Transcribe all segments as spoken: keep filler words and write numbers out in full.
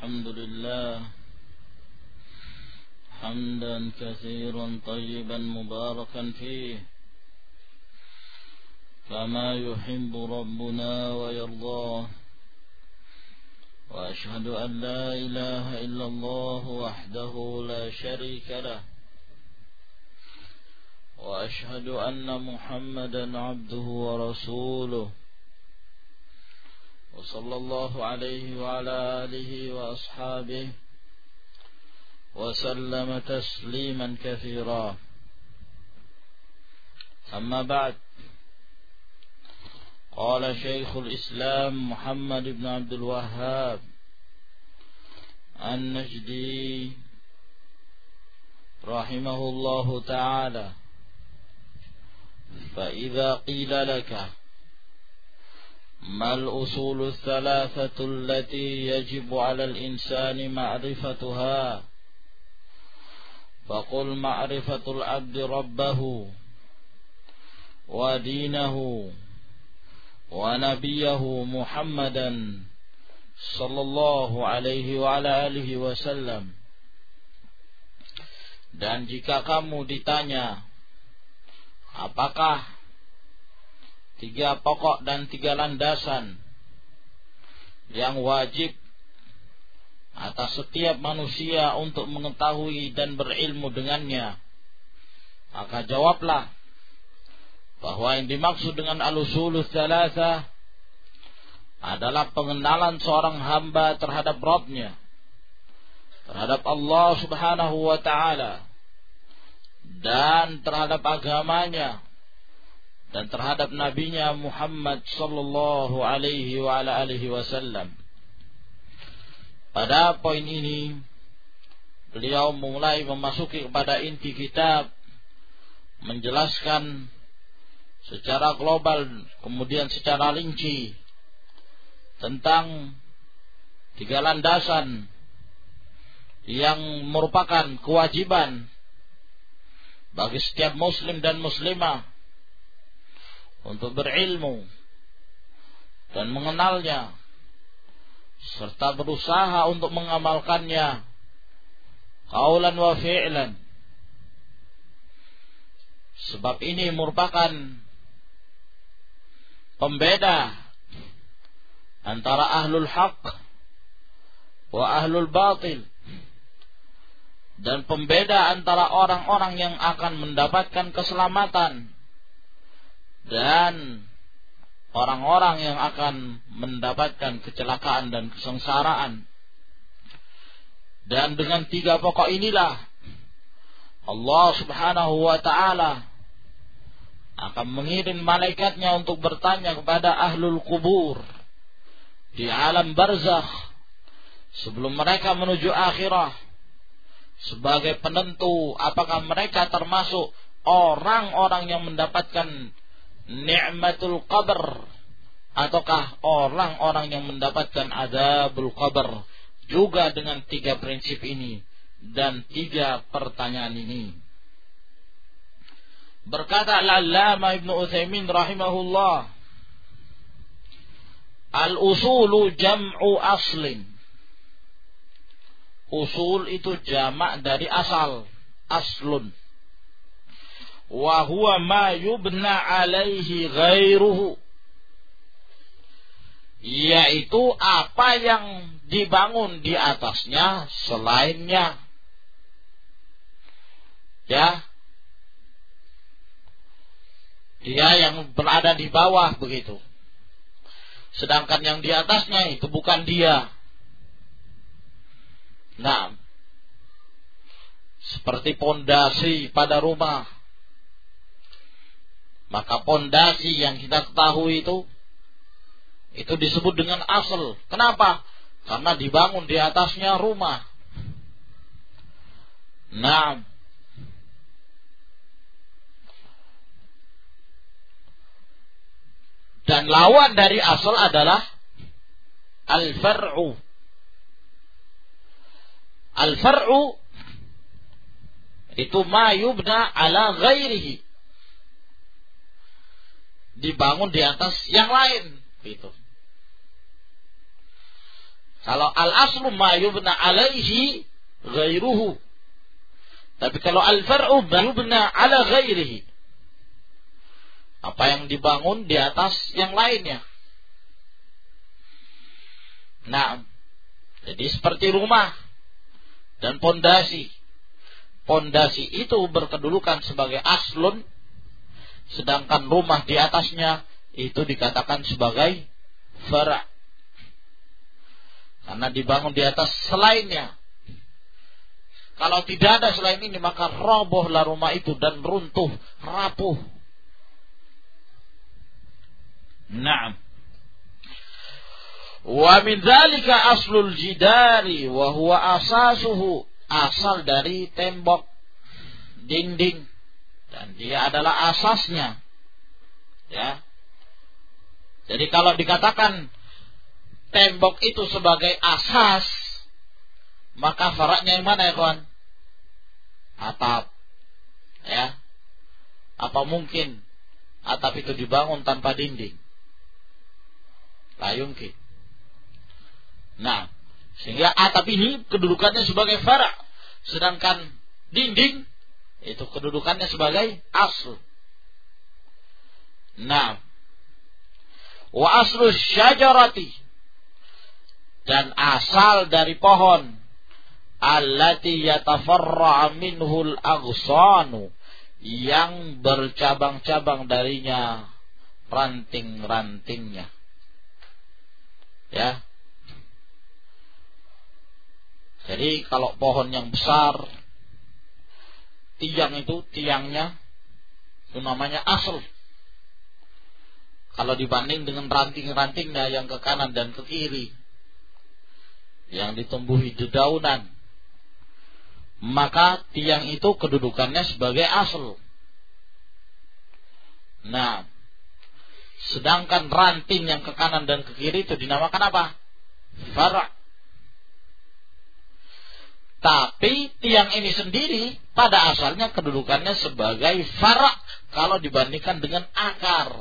الحمد لله حمدا كثيرا طيبا مباركا فيه كما يحب ربنا ويرضاه وأشهد أن لا إله إلا الله وحده لا شريك له وأشهد أن محمدا عبده ورسوله وصلى الله عليه وعلى آله وأصحابه وسلم تسليما كثيرا أما بعد قال شيخ الإسلام محمد بن عبد الوهاب النجدي رحمه الله تعالى فإذا قيل لك ما الأصول الثلاثة التي يجب على الإنسان معرفتها فقل معرفة العبد ربه ودينه ونبيه محمدا صلى الله عليه وعلى آله وسلم. Dan jika kamu ditanya apakah tiga pokok dan tiga landasan yang wajib atas setiap manusia untuk mengetahui dan berilmu dengannya, maka jawablah bahwa yang dimaksud dengan al-usulus tsalatsa adalah pengenalan seorang hamba terhadap Rabbnya, terhadap Allah Subhanahu wa ta'ala, dan terhadap agamanya, dan terhadap nabinya Muhammad sallallahu alaihi wa ala alihi wasallam. Pada poin ini beliau mulai memasuki kepada inti kitab, menjelaskan secara global kemudian secara rinci tentang tiga landasan yang merupakan kewajiban bagi setiap muslim dan muslimah untuk berilmu dan mengenalnya serta berusaha untuk mengamalkannya qaulan wa fi'lan. Sebab ini merupakan pembeda antara ahlul haq wa ahlul batil, dan pembeda antara orang-orang yang akan mendapatkan keselamatan dan orang-orang yang akan mendapatkan kecelakaan dan kesengsaraan. Dan dengan tiga pokok inilah Allah Subhanahu wa ta'ala akan mengirim malaikatnya untuk bertanya kepada ahlul kubur di alam barzakh sebelum mereka menuju akhirah, sebagai penentu apakah mereka termasuk orang-orang yang mendapatkan ni'matul qabr ataukah orang-orang yang mendapatkan azabul qabr. Juga dengan tiga prinsip ini dan tiga pertanyaan ini. Berkata Al-Allamah Ibnu Utsaimin rahimahullah, al-usulu jam'u aslin. Usul itu jamak dari asal, aslun. Wa huwa ma yubna alaihi ghairuhu, yaitu apa yang dibangun di atasnya selainnya. Ya, dia yang berada di bawah begitu, sedangkan yang di atasnya itu bukan dia. Nah, seperti pondasi pada rumah, maka pondasi yang kita ketahui itu itu disebut dengan asal. Kenapa? Karena dibangun di atasnya rumah. Nah, dan lawan dari asal adalah al-far'u. Al-far'u itu ma yubna ala ghairihi, dibangun di atas yang lain, gitu. Kalau al-aslu ma yubna alaihi ghairuhu. Tapi kalau al-far'u ma yubna ala ghairihi. Apa yang dibangun di atas yang lainnya. Nah, jadi seperti rumah dan pondasi. Pondasi itu berkedudukan sebagai aslun, sedangkan rumah di atasnya itu dikatakan sebagai fara'. Karena dibangun di atas selainnya. Kalau tidak ada selain ini, maka robohlah rumah itu dan runtuh, rapuh. Naam. Wa min dzalika aslul jidari wa huwa asasuhu, asal dari tembok, dinding, dan dia adalah asasnya. Ya. Jadi kalau dikatakan tembok itu sebagai asas, maka faraknya yang mana ya kawan? Atap. Ya. Apa mungkin atap itu dibangun tanpa dinding? La yumkin. Nah, sehingga atap ini kedudukannya sebagai farak, sedangkan dinding itu kedudukannya sebagai asl. Nah, wa aslu syajarati, dan asal dari pohon, allati yatafarra' minhul aghsanu, yang bercabang-cabang darinya ranting-rantingnya. Ya. Jadi kalau pohon yang besar, tiang itu, tiangnya itu namanya asal. Kalau dibanding dengan ranting-rantingnya yang ke kanan dan ke kiri, yang ditumbuhi dedaunan, maka tiang itu kedudukannya sebagai asal. Nah, sedangkan ranting yang ke kanan dan ke kiri itu dinamakan apa? Fara'. Tapi tiang ini sendiri pada asalnya kedudukannya sebagai fara' kalau dibandingkan dengan akar.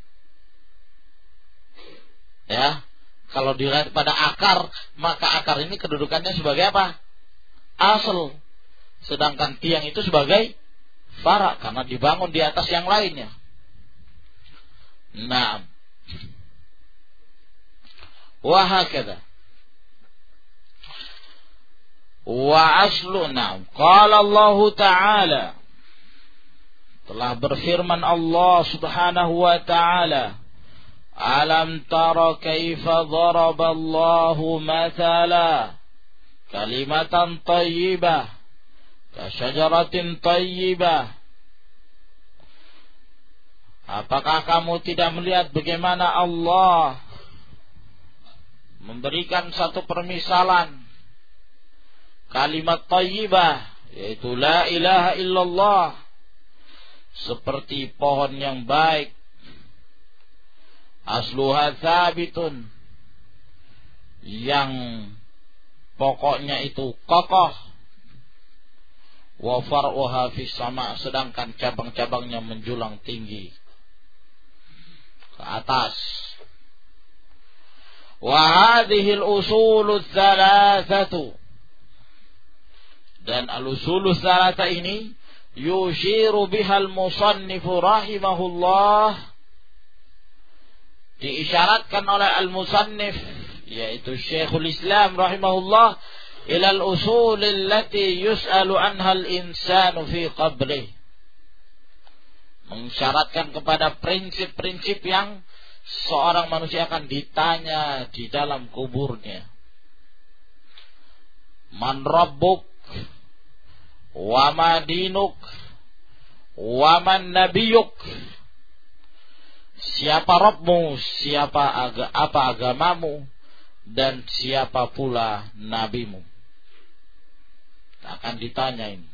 Ya, kalau dilihat pada akar, maka akar ini kedudukannya sebagai apa? Asal. Sedangkan tiang itu sebagai fara' karena dibangun di atas yang lainnya. Nah, wa hakadha. Wa asluna, qala Allah Ta'ala, telah berfirman Allah Subhanahu wa Ta'ala, alam tara kaifa daraba Allahu mathala kalimatan tayyibah kasyajaratin tayyibah. Apakah kamu tidak melihat bagaimana Allah memberikan satu permisalan kalimat tayyibah, yaitu la ilaha illallah, seperti pohon yang baik, asluha tsabitun, yang pokoknya itu kokoh, wa far'uha fis sama', sedangkan cabang-cabangnya menjulang tinggi ke atas. Wa hadhihi al-usulu tsalatsatu, dan al-usulu tsalatsa ini yushiru bihal musannifu rahimahullah, diisyaratkan oleh al-musannif, yaitu Syekhul Islam rahimahullah, ila al-usul allati yus'alu anha al-insanu fi qabrih, mengisyaratkan kepada prinsip-prinsip yang seorang manusia akan ditanya di dalam kuburnya. Man rabbuk wa ma dinuk wa man nabiyuk, siapa Rabbmu, siapa aga, apa agamamu, dan siapa pula nabimu. Akan ditanya ini.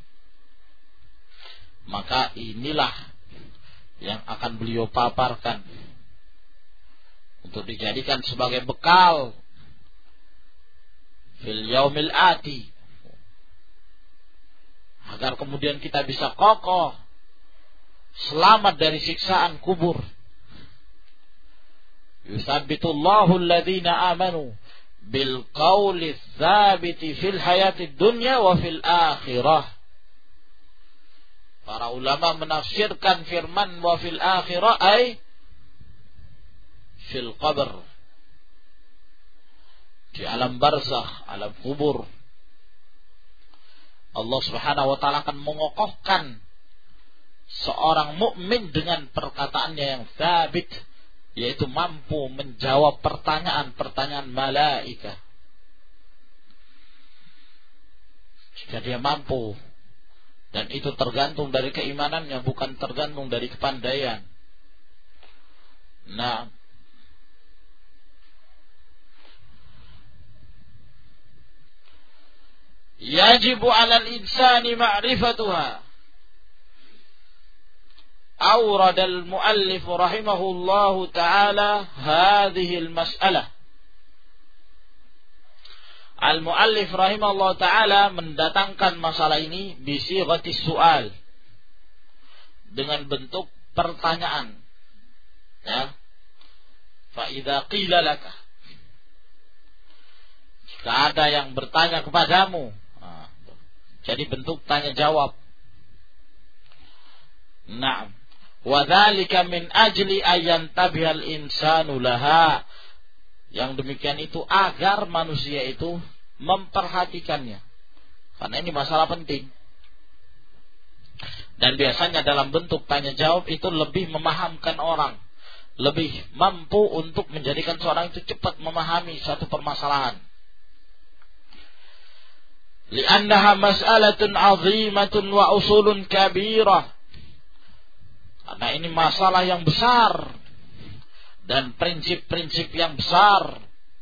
Maka inilah yang akan beliau paparkan untuk dijadikan sebagai bekal fil yaumil ati, agar kemudian kita bisa kokoh selamat dari siksaan kubur. Yusabbitullahu alladhina amanu bil qawli tsabiti fil hayati dunya wa fil akhirah. Para ulama menafsirkan firman wa fil akhirah ay fil qabr, di alam barzakh, alam kubur. Allah Subhanahu wa taala akan mengokohkan seorang mukmin dengan perkataannya yang tsabit, yaitu mampu menjawab pertanyaan-pertanyaan malaikat. Jika dia mampu, dan itu tergantung dari keimanannya, bukan tergantung dari kepandaian. Nah, yajibu 'alal insani ma'rifatuha. Awrad al-muallif rahimahullahu ta'ala hadhihi al-mas'alah. Al-muallif rahimahullahu ta'ala mendatangkan masalah ini bisighatis su'al, dengan bentuk pertanyaan. Ya. Fa idza qila laka, jika ada yang bertanya kepadamu, nah, jadi bentuk tanya jawab. Naam. Wa dzalika min ajli ayyan tabihal insanu laha. Yang demikian itu agar manusia itu memperhatikannya, karena ini masalah penting. Dan biasanya dalam bentuk tanya jawab itu lebih memahamkan orang, lebih mampu untuk menjadikan seorang itu cepat memahami satu permasalahan. Li'annaha mas'alatun 'azimatun wa usulun kabirah. Karena ini masalah yang besar dan prinsip-prinsip yang besar.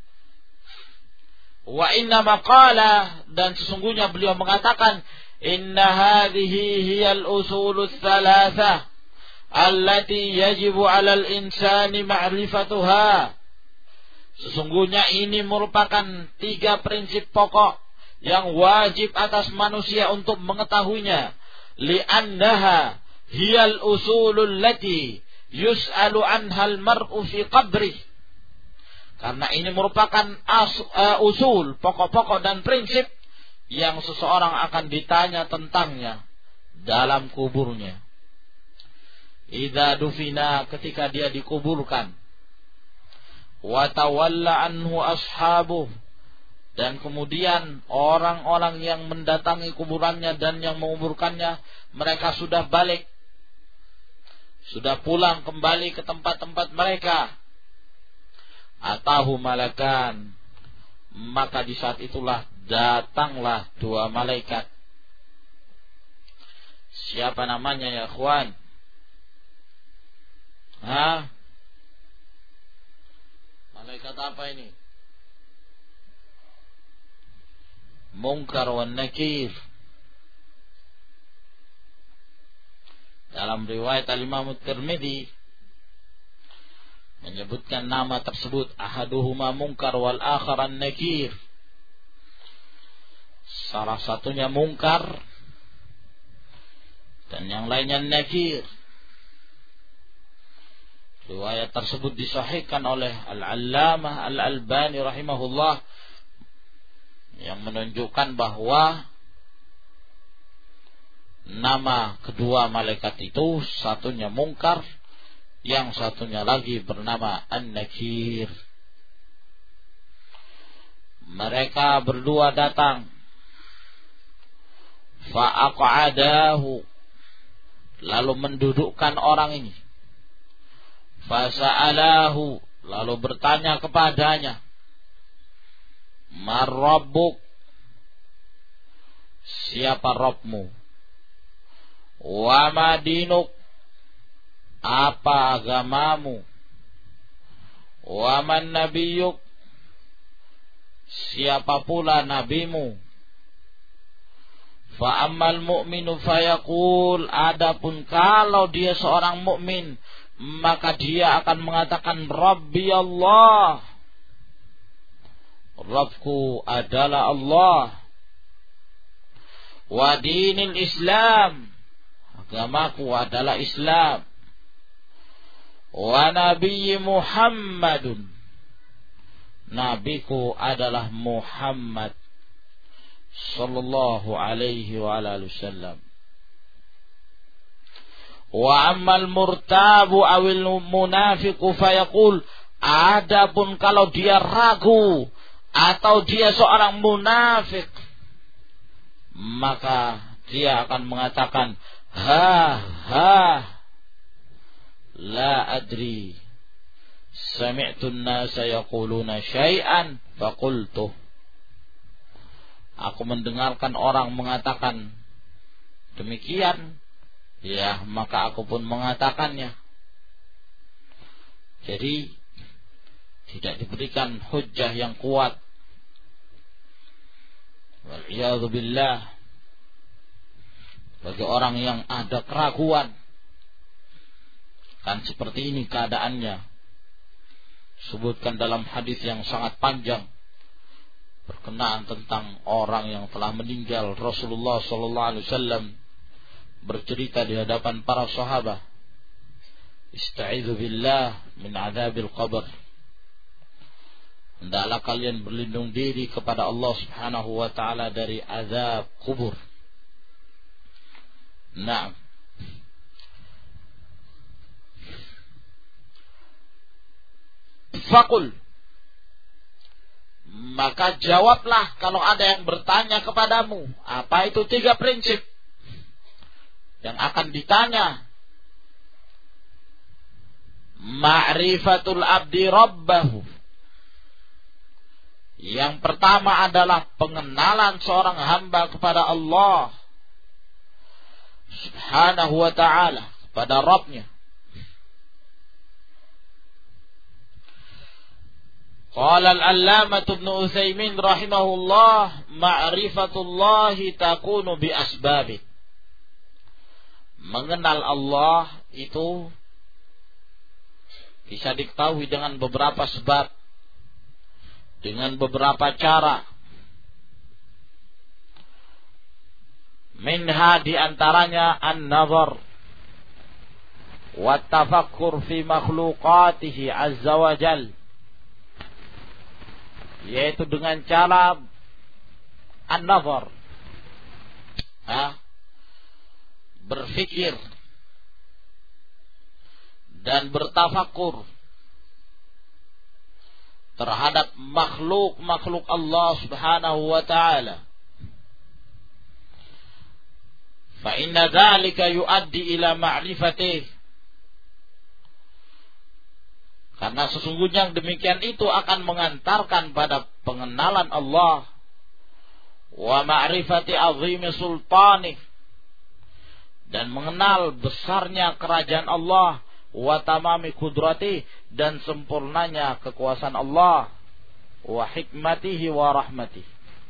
Wa inna maqala, dan sesungguhnya beliau mengatakan, inna hadhihi hiyal usulul thalathah allati yajibu 'alal insani ma'rifatuha. Sesungguhnya ini merupakan tiga prinsip pokok yang wajib atas manusia untuk mengetahuinya. Li'annaha hiyal usulul lati yus'alu anhal mar'u fi qabrih. Karena ini merupakan as, uh, usul, pokok-pokok dan prinsip yang seseorang akan ditanya tentangnya dalam kuburnya. Idza dufina, ketika dia dikuburkan. Wa tawalla anhu ashabuh, dan kemudian orang-orang yang mendatangi kuburannya dan yang menguburkannya, mereka sudah balik, sudah pulang kembali ke tempat-tempat mereka. Atahu malakan, maka di saat itulah datanglah dua malaikat. Siapa namanya ya ikhwan? Hah? Malaikat apa ini? Munkar wan Nakir. Dalam riwayat Al-Imam Tirmidzi menyebutkan nama tersebut, ahaduhuma Munkar wal akhar an-Nakir. Salah satunya Munkar dan yang lainnya Nakir. Riwayat tersebut disahihkan oleh Al-Allamah Al-Albani rahimahullah, yang menunjukkan bahwa nama kedua malaikat itu, satunya Munkar, yang satunya lagi bernama An-Nakir. Mereka berdua datang. Fa'aq'adahu, lalu mendudukkan orang ini. Fasa'alahu, lalu bertanya kepadanya, Mar-Rabbuk, siapa Rabbmu? Wa madinuk, apa agamamu? Wa man nabiyuk, siapa pula nabimu? Fa ammal mu'minu fayaqul, adapun kalau dia seorang mukmin, maka dia akan mengatakan Rabbi Allah, Rabbku adalah Allah. Wa dinil Islam, agamaku adalah Islam. Wa nabiyyi Muhammadun, nabiku adalah Muhammad sallallahu alaihi wa alihi wasallam. Wa ammal murtabu awil munafiqu fayaqul, adapun kalau dia ragu atau dia seorang munafik, maka dia akan mengatakan, ha ha la adri sami'tu an-nasa yaquluna syai'an faqultu. Aku mendengarkan orang mengatakan demikian, ya maka aku pun mengatakannya. Jadi tidak diberikan hujjah yang kuat. Wal'iyadzu billah, bagi orang yang ada keraguan. Kan seperti ini keadaannya. Sebutkan dalam hadis yang sangat panjang berkenaan tentang orang yang telah meninggal. Rasulullah sallallahu alaihi wasallam bercerita di hadapan para sahabat, "Ista'idzu billah min adzabil qabr." Hendaklah kalian berlindung diri kepada Allah Subhanahu wa taala dari azab kubur. Nah, faqul, maka jawablah kalau ada yang bertanya kepadamu. Apa itu tiga prinsip yang akan ditanya? Ma'rifatul abdi rabbahu. Yang pertama adalah pengenalan seorang hamba kepada Allah Subhanahu wa ta'ala, kepada Rabbnya. Qala al-allamah Ibnu Utsaimin rahimahullah, ma'rifatullahi takunu bi asbabi. Mengenal Allah itu bisa diketahui dengan beberapa sebab, dengan beberapa cara. Minha di antaranya an-nazar wa tafakkur fi makhluqatihi azza wa jal, yaitu dengan cara an-nazar, ha? berfikir dan bertafakkur terhadap makhluk-makhluk Allah Subhanahu wa ta'ala. Fa inna dzalika yuaddi ila ma'rifatih. Karena sesungguhnya demikian itu akan mengantarkan pada pengenalan Allah, wa ma'rifati azimi sultanih, dan mengenal besarnya kerajaan Allah, wa tamami kudrati, dan sempurnanya kekuasaan Allah, wa hikmatihi wa rahmatihi,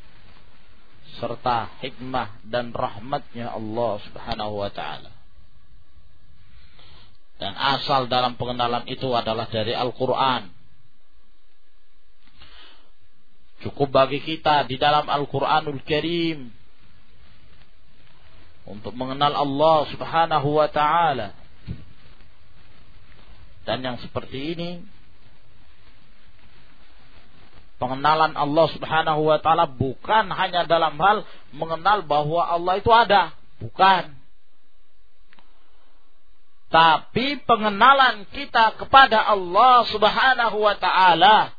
serta hikmah dan rahmatnya Allah Subhanahu wa ta'ala. Dan asal dalam pengenalan itu adalah dari Al-Quran. Cukup bagi kita di dalam Al-Quranul Karim untuk mengenal Allah Subhanahu wa ta'ala. Dan yang seperti ini, pengenalan Allah Subhanahu wa ta'ala bukan hanya dalam hal mengenal bahwa Allah itu ada, bukan. Tapi pengenalan kita kepada Allah Subhanahu wa ta'ala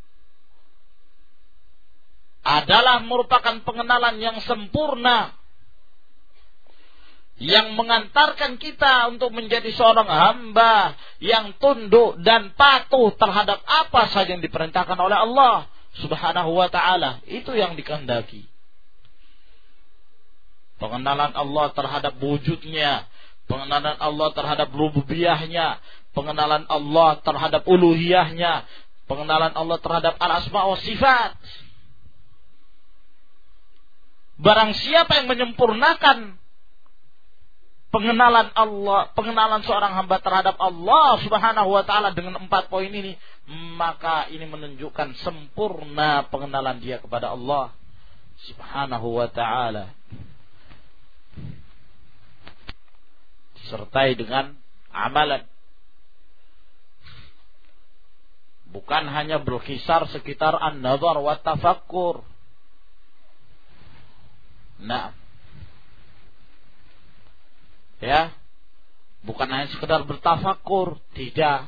adalah merupakan pengenalan yang sempurna, yang mengantarkan kita untuk menjadi seorang hamba yang tunduk dan patuh terhadap apa saja yang diperintahkan oleh Allah Subhanahu wa ta'ala. Itu yang dikehendaki. Pengenalan Allah terhadap wujudnya, pengenalan Allah terhadap rububiyahnya, pengenalan Allah terhadap uluhiyahnya, pengenalan Allah terhadap al-asma wa sifat. Barang siapa yang menyempurnakan pengenalan Allah, pengenalan seorang hamba terhadap Allah Subhanahu wa ta'ala dengan empat poin ini, maka ini menunjukkan sempurna pengenalan dia kepada Allah Subhanahu wa ta'ala, disertai dengan amalan. Bukan hanya berkisar sekitar an-nazar wa tafakkur. Nah, ya, bukan hanya sekedar bertafakkur, tidak.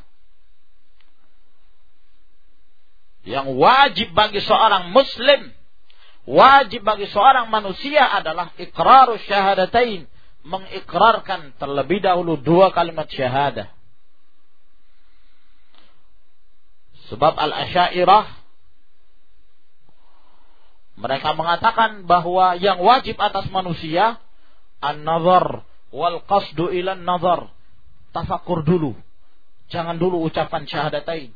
Yang wajib bagi seorang muslim, wajib bagi seorang manusia adalah iqrarus syahadatain, mengikrarkan terlebih dahulu dua kalimat syahadah. Sebab al-Asy'ariyah mereka mengatakan bahwa yang wajib atas manusia an-nazar wal qasdu ila an-nazar. Tafakkur dulu. Jangan dulu ucapan syahadatain.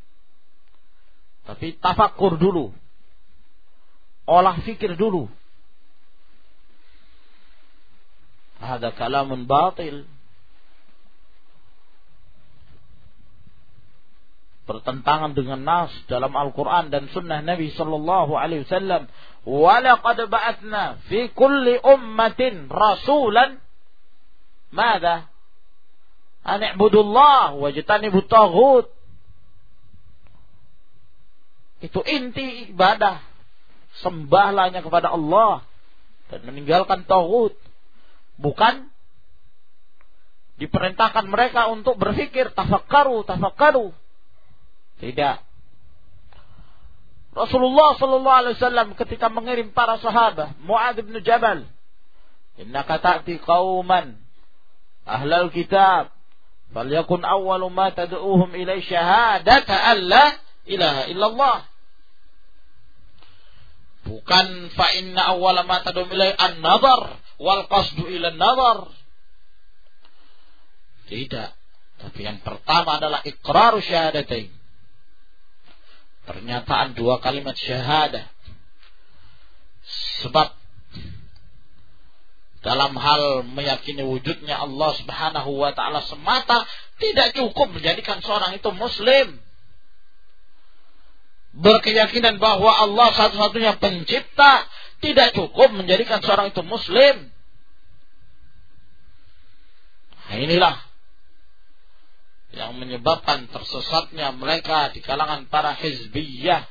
Tapi tafakkur dulu. Olah fikir dulu. Hada kalamun batil. Bertentangan dengan nas dalam Al-Quran dan sunnah Nabi sallallahu alaihi wasallam. Wa laqad ba'atsna fi kulli ummatin rasulan madza an i'budullah wajtanibut taghut. Itu inti ibadah. Sembahlah hanya kepada Allah dan meninggalkan taghut. Bukan diperintahkan mereka untuk berfikir tafakkaru, tafakkaru. Tidak. Rasulullah sallallahu alaihi wasallam ketika mengirim para sahabat, Mu'adz bin Jabal, "Innaka ta'ti qauman ahlal kitab, falyakun awwalu ma tad'uuhum ilai syahadata alla ilaha illallah." Bukan fa inna awwala ma tad'uuhum ilai an-nazar wal qasdu ila an-nazar. Tidak. Tapi yang pertama adalah iqrarus syahadatain. Pernyataan dua kalimat syahadah. Sebab dalam hal meyakini wujudnya Allah Subhanahu wa ta'ala semata tidak cukup menjadikan seorang itu muslim. Berkeyakinan bahwa Allah satu-satunya pencipta tidak cukup menjadikan seorang itu muslim. Nah, inilah yang menyebabkan tersesatnya mereka di kalangan para hizbiyah.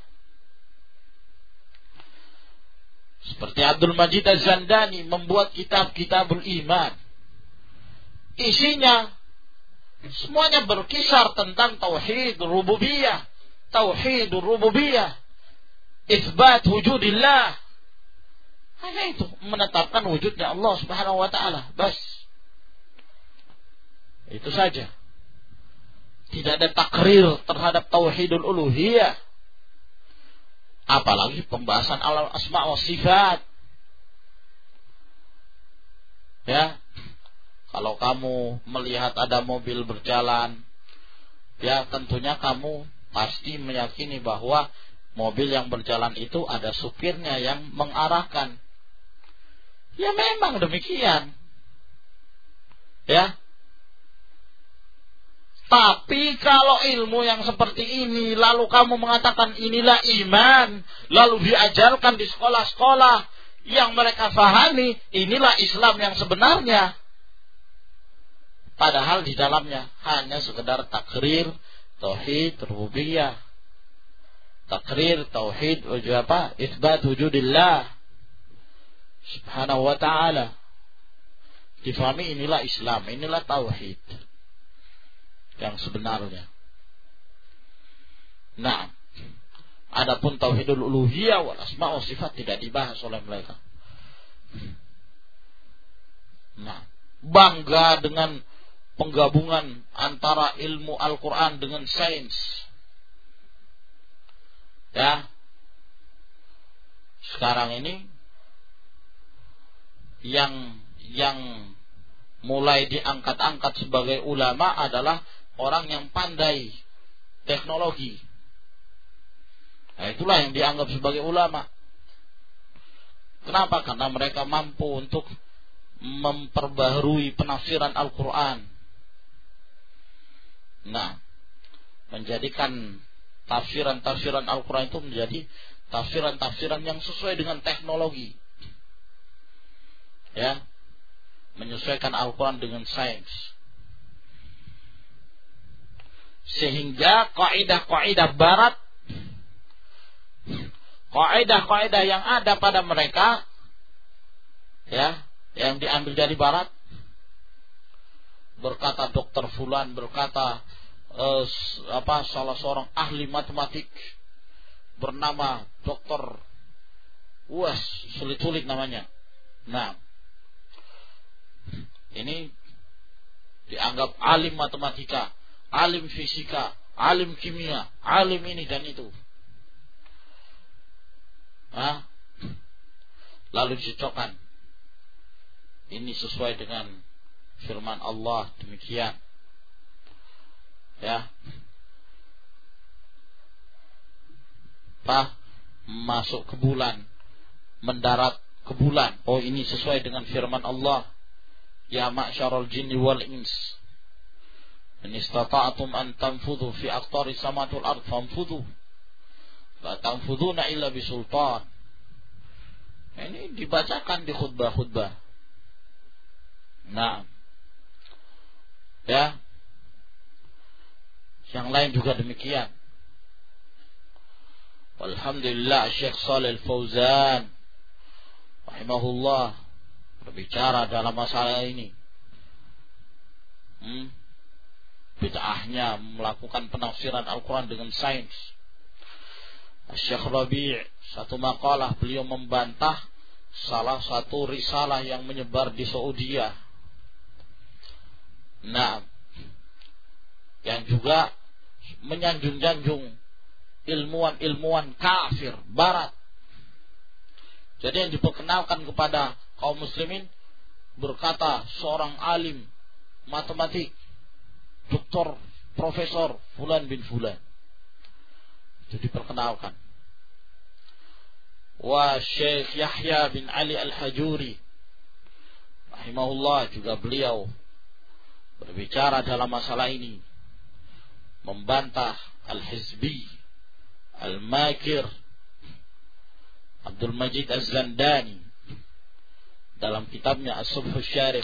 Seperti Abdul Majid Az-Zandani membuat kitab-kitabul iman. Isinya semuanya berkisar tentang tauhid rububiyah, tauhid rububiyah, isbat wujudillah. Hanya itu, menetapkan wujudnya Allah Subhanahu wa ta'ala. Bas. Itu saja. Tidak ada takrir terhadap tauhidul uluhiyah. Apalagi pembahasan al asma wa sifat. Ya. Kalau kamu melihat ada mobil berjalan, ya tentunya kamu pasti meyakini bahwa mobil yang berjalan itu ada supirnya yang mengarahkan. Ya memang demikian. Ya. Tapi kalau ilmu yang seperti ini, lalu kamu mengatakan inilah iman, lalu diajarkan di sekolah-sekolah yang mereka fahami, inilah Islam yang sebenarnya. Padahal di dalamnya hanya sekedar takrir tauhid rububiyah, takrir tauhid apa? Isbat wujudillah Subhanahu wa ta'ala. Difahami inilah Islam, inilah tauhid yang sebenarnya. Nah, adapun tauhidul uluhiyah wal asma wa sifat tidak dibahas oleh mereka. Nah, bangga dengan penggabungan antara ilmu Al-Quran dengan sains. Ya, sekarang ini yang yang mulai diangkat-angkat sebagai ulama adalah orang yang pandai teknologi. Nah, itulah yang dianggap sebagai ulama. Kenapa? Karena mereka mampu untuk memperbaharui penafsiran Al-Quran. Nah, menjadikan tafsiran-tafsiran Al-Quran itu menjadi tafsiran-tafsiran yang sesuai dengan teknologi. Ya, menyesuaikan Al-Quran dengan sains. Sehingga kaidah-kaidah barat, kaidah-kaidah yang ada pada mereka, ya, yang diambil dari barat, berkata dokter fulan, berkata eh, apa salah seorang ahli matematik bernama dokter Uas, sulit-sulit namanya. Nah, ini dianggap alim matematika, alim fisika, alim kimia, alim ini dan itu. Nah, lalu dicocokkan. Ini sesuai dengan firman Allah demikian. Ya. Pak, masuk ke bulan, mendarat ke bulan. Oh, ini sesuai dengan firman Allah. Ya ma'syarul jinni wal ins, in istata'tum an tanfudhu fi aqtari samatul ard fanfudhu la tanfudhuna illa bisultan. Ini dibacakan di khutbah-khutbah. Nah, ya, yang lain juga demikian. Alhamdulillah, Syekh Shalih Al-Fauzan rahimahullah berbicara dalam masalah ini. Hmm? Bid'ahnya melakukan penafsiran Al-Quran dengan sains. Syekh Rabi' satu makalah beliau membantah salah satu risalah yang menyebar di Saudi. Nah, yang juga menyanjung-janjung ilmuwan-ilmuwan kafir barat. Jadi yang diperkenalkan kepada kaum muslimin, berkata seorang alim matematik, doktor, profesor fulan bin fulan, itu diperkenalkan. Wa Syekh Yahya bin Ali Al-Hajuri rahimahullah juga beliau berbicara dalam masalah ini, membantah Al-Hizbi, Al-Makir, Abdul Majid Az-Zandani dalam kitabnya As-Subh Syariq.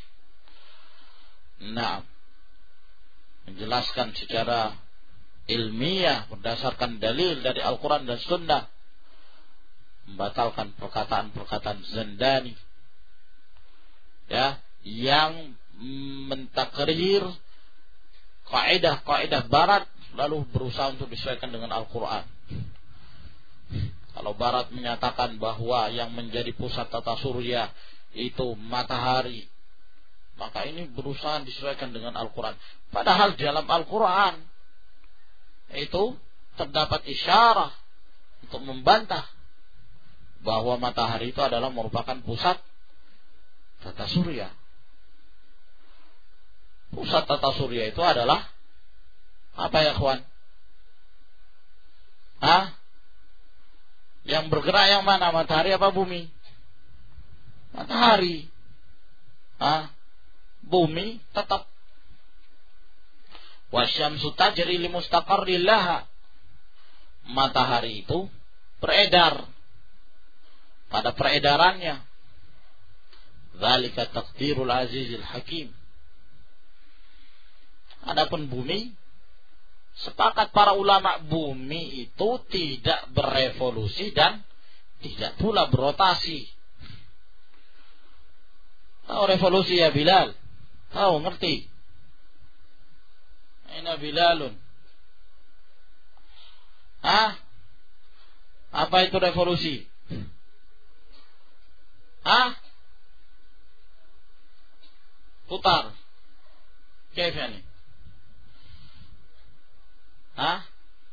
Nah, menjelaskan secara ilmiah berdasarkan dalil dari Al-Quran dan Sunnah, membatalkan perkataan-perkataan Zandani, ya, yang mentakrir kaidah-kaidah barat lalu berusaha untuk disesuaikan dengan Al-Quran. Kalau barat menyatakan bahwa yang menjadi pusat tata surya itu matahari, maka ini berusaha disesuaikan dengan Al-Quran. Padahal dalam Al-Quran itu terdapat isyarat untuk membantah bahwa matahari itu adalah merupakan pusat tata surya. Pusat tata surya itu adalah apa ya, kawan? Hah? Yang bergerak yang mana? Matahari apa bumi? Matahari. Hah? Bumi tetap. Wasyamsu tajri li mustaqarrin laha. Matahari itu beredar pada peredarannya. Dzalika taqdirul azizil hakim. Adapun bumi, sepakat para ulama, bumi itu tidak berevolusi dan tidak pula berotasi. Tahu revolusi ya Bilal? Tahu, ngerti? Aina Bilalun? Hah? Apa itu revolusi? Hah? Putar. Kaifnya nih? Hah?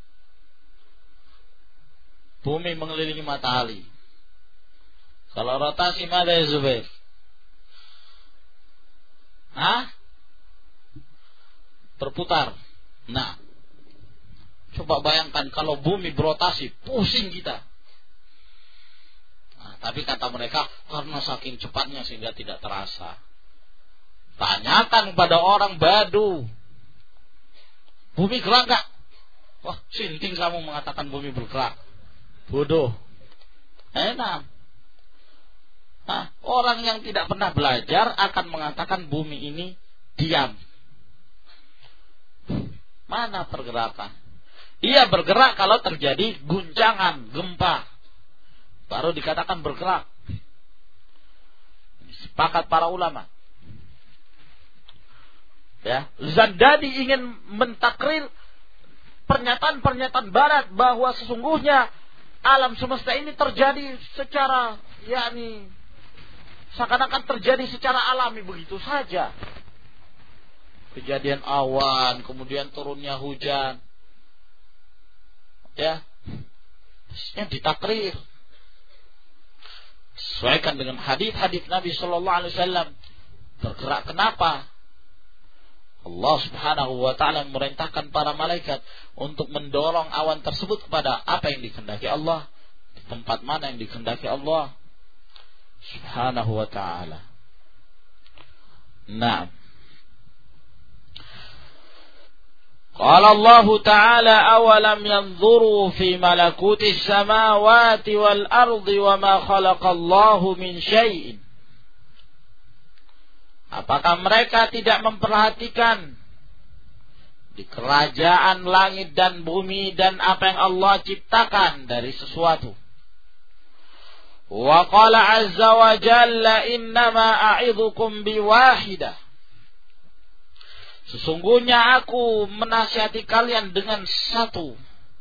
Bumi mengelilingi matahari. Kalau rotasi mana ya Zubair? Hah? Berputar. Nah, coba bayangkan kalau bumi berotasi, pusing kita. Nah, tapi kata mereka, karena saking cepatnya sehingga tidak terasa. Tanyakan kepada orang Badu, bumi gerak gak? Wah, sinting kamu mengatakan bumi bergerak. Bodoh. Enak. Nah, orang yang tidak pernah belajar akan mengatakan bumi ini diam. Mana pergerakan? Ia bergerak kalau terjadi guncangan, gempa. Baru dikatakan bergerak. Sepakat para ulama. Ya, Zandadi ingin mentakrir pernyataan-pernyataan barat bahwa sesungguhnya alam semesta ini terjadi secara yakni seakan-akan terjadi secara alami begitu saja. Kejadian awan, kemudian turunnya hujan. Ya. Yang ditakrir. Sesuaikan dengan hadis-hadis Nabi sallallahu alaihi wasallam. Bergerak kenapa? Allah Subhanahu wa taala memerintahkan para malaikat untuk mendorong awan tersebut kepada apa yang dikehendaki Allah, di tempat mana yang dikehendaki Allah Subhanahu wa taala. Nah, qala Allah ta'ala awalam yanzuru fi malakutis samawati wal ardi wama khalaqallahu min syai'in. Apakah mereka tidak memperhatikan di kerajaan langit dan bumi dan apa yang Allah ciptakan dari sesuatu? Wa qala azza wa jalla innama a'idhukum biwahidah. Sesungguhnya aku menasihati kalian dengan satu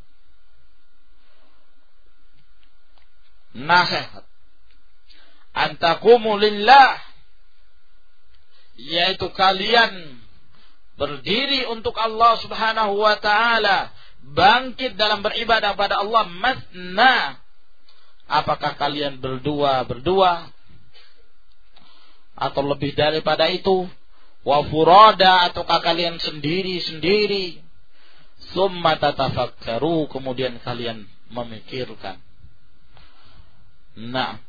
nasihat. Antakumu lillah, yaitu kalian berdiri untuk Allah Subhanahu wa taala, bangkit dalam beribadah pada Allah masna. Apakah kalian berdua-berdua atau lebih daripada itu? Wa furada, ataukah kalian sendiri-sendiri? Summa tatafakkaru, kemudian kalian memikirkan. Nah,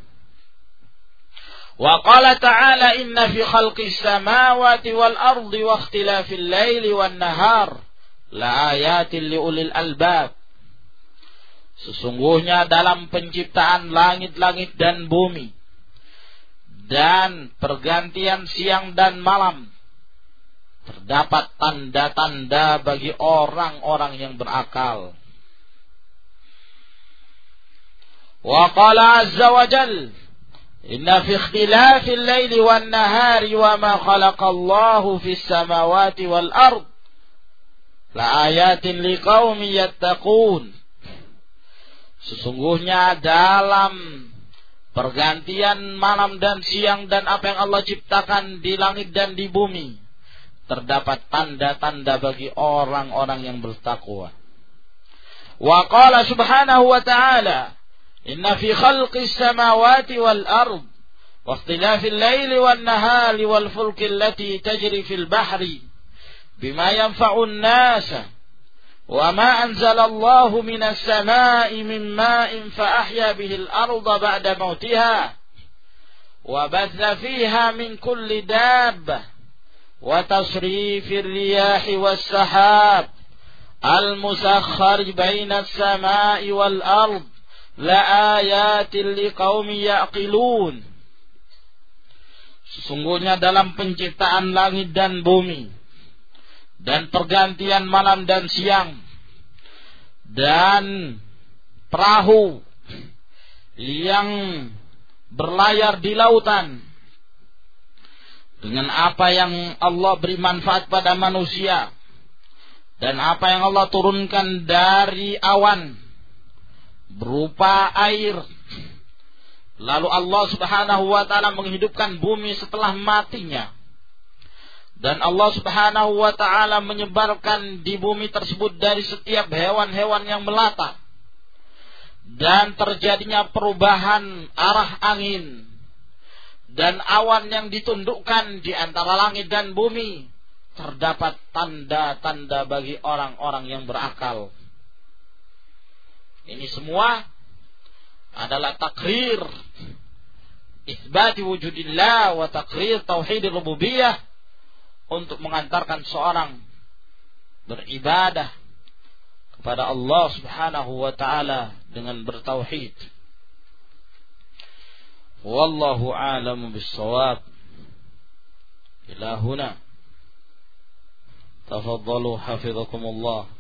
wa qala ta'ala inna fi khalqis samawati wal ardi wa ikhtilafil laili wan nahar la ayatin liulil albab. Sesungguhnya dalam penciptaan langit-langit dan bumi dan pergantian siang dan malam terdapat tanda-tanda bagi orang-orang yang berakal. Wa qala azza wa jalla inna fi ikhtilafil laili wan nahari wa ma khalaqallahu fis samawati wal ard la ayatin liqaumin yattaqun. Sesungguhnya dalam pergantian malam dan siang dan apa yang Allah ciptakan di langit dan di bumi terdapat tanda-tanda bagi orang-orang yang bertakwa. Wa qala subhanahu wa ta'ala inna fi khalqis samawati wal ard wa ikhtilafil laili wan nahari wal fulki allati tajri fil bahri bima yanfa'un nasa wa ma anzalallahu minas samai min ma'in fa ahya bihil arda ba'da mautiha wa batha fiha min kulli dabbah wa tasrifir riyahi was sahab al musakhkhar bainas samai wal ard la ayatin liqaumin yaqilun. Sesungguhnya dalam penciptaan langit dan bumi dan pergantian malam dan siang dan perahu yang berlayar di lautan dengan apa yang Allah beri manfaat pada manusia dan apa yang Allah turunkan dari awan berupa air. Lalu Allah Subhanahu wa ta'ala menghidupkan bumi setelah matinya. Dan Allah Subhanahu wa ta'ala menyebarkan di bumi tersebut dari setiap hewan-hewan yang melata. Dan terjadinya perubahan arah angin dan awan yang ditundukkan di antara langit dan bumi. Terdapat tanda-tanda bagi orang-orang yang berakal. Ini semua adalah takrir isbati wujudillah wa takrir tauhid rububiyah untuk mengantarkan seorang beribadah kepada Allah Subhanahu wa ta'ala dengan bertauhid. Wallahu a'lamu bis-shawab. Ila huna Tafadhalu hafizakumullah.